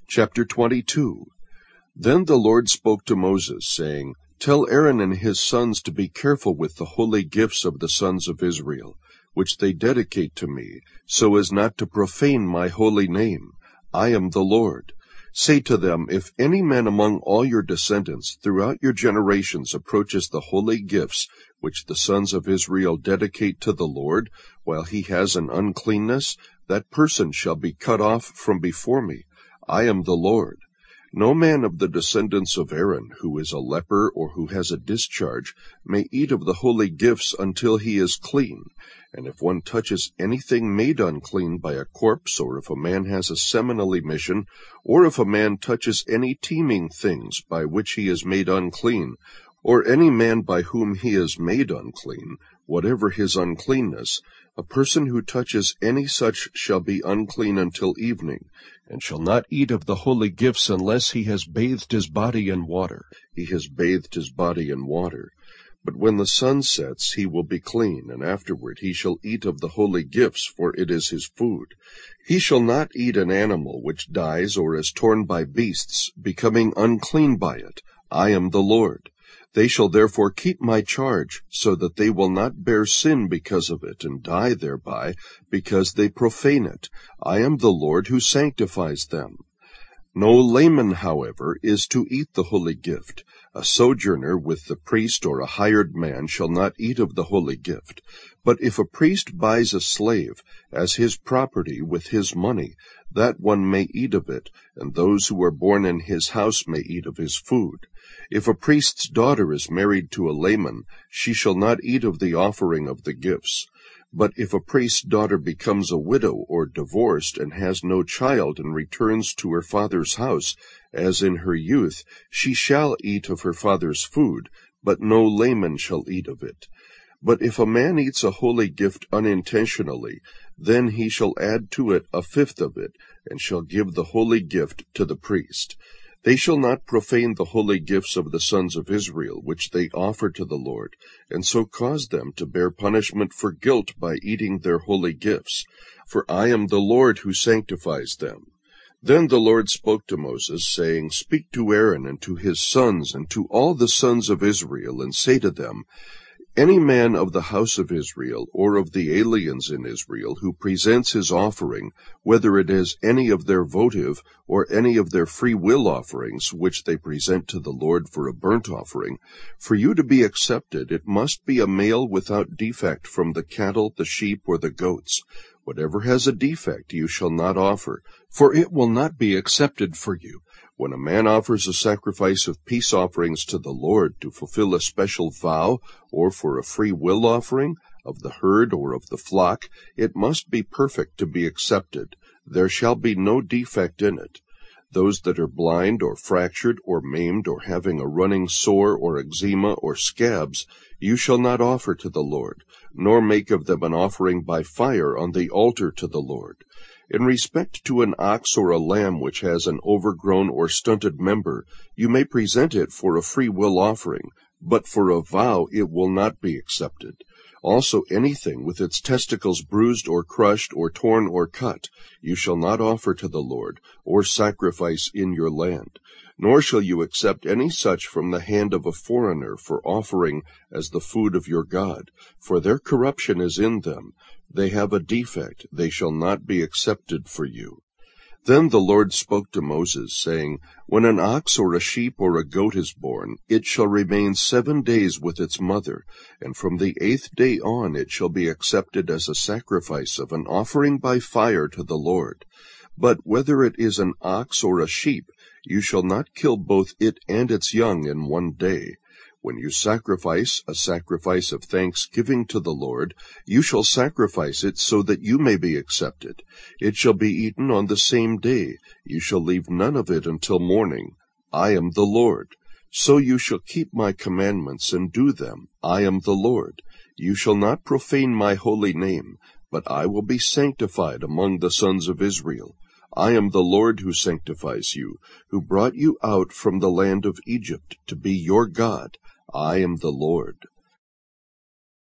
Chapter 22. Then the Lord spoke to Moses, saying, Tell Aaron and his sons to be careful with the holy gifts of the sons of Israel, which they dedicate to me, so as not to profane my holy name. I am the Lord. Say to them, If any man among all your descendants throughout your generations approaches the holy gifts which the sons of Israel dedicate to the Lord, while he has an uncleanness, that person shall be cut off from before me. I am the Lord. No man of the descendants of Aaron, who is a leper or who has a discharge, may eat of the holy gifts until he is clean. And if one touches anything made unclean by a corpse, or if a man has a seminal emission, or if a man touches any teeming things by which he is made unclean, or any man by whom he is made unclean, whatever his uncleanness, a person who touches any such shall be unclean until evening, and shall not eat of the holy gifts unless he has bathed his body in water. He has bathed his body in water. But when the sun sets, he will be clean, and afterward he shall eat of the holy gifts, for it is his food. He shall not eat an animal which dies or is torn by beasts, becoming unclean by it. I am the Lord. They shall therefore keep my charge, so that they will not bear sin because of it, and die thereby, because they profane it. I am the Lord who sanctifies them. No layman, however, is to eat the holy gift. A sojourner with the priest or a hired man shall not eat of the holy gift. But if a priest buys a slave as his property with his money, that one may eat of it, and those who are born in his house may eat of his food. If a priest's daughter is married to a layman, she shall not eat of the offering of the gifts. But if a priest's daughter becomes a widow or divorced and has no child and returns to her father's house, as in her youth, she shall eat of her father's food, but no layman shall eat of it. But if a man eats a holy gift unintentionally, then he shall add to it a fifth of it, and shall give the holy gift to the priest. They shall not profane the holy gifts of the sons of Israel, which they offer to the Lord, and so cause them to bear punishment for guilt by eating their holy gifts. For I am the Lord who sanctifies them. Then the Lord spoke to Moses, saying, Speak to Aaron and to his sons and to all the sons of Israel, and say to them, Any man of the house of Israel, or of the aliens in Israel, who presents his offering, whether it is any of their votive, or any of their free will offerings, which they present to the Lord for a burnt offering, for you to be accepted, it must be a male without defect from the cattle, the sheep, or the goats. Whatever has a defect you shall not offer, for it will not be accepted for you. When a man offers a sacrifice of peace offerings to the Lord to fulfill a special vow, or for a free will offering, of the herd or of the flock, it must be perfect to be accepted. There shall be no defect in it. Those that are blind or fractured or maimed or having a running sore or eczema or scabs, you shall not offer to the Lord, nor make of them an offering by fire on the altar to the Lord. In respect to an ox or a lamb which has an overgrown or stunted member, you may present it for a free will offering, but for a vow it will not be accepted. Also anything with its testicles bruised or crushed or torn or cut, you shall not offer to the Lord, or sacrifice in your land. Nor shall you accept any such from the hand of a foreigner for offering as the food of your God, for their corruption is in them. They have a defect, they shall not be accepted for you. Then the Lord spoke to Moses, saying, When an ox or a sheep or a goat is born, it shall remain 7 days with its mother, and from the 8th day on it shall be accepted as a sacrifice of an offering by fire to the Lord. But whether it is an ox or a sheep, you shall not kill both it and its young in 1 day. When you sacrifice a sacrifice of thanksgiving to the Lord, you shall sacrifice it so that you may be accepted. It shall be eaten on the same day. You shall leave none of it until morning. I am the Lord. So you shall keep my commandments and do them. I am the Lord. You shall not profane my holy name, but I will be sanctified among the sons of Israel. I am the Lord who sanctifies you, who brought you out from the land of Egypt to be your God. I am the Lord.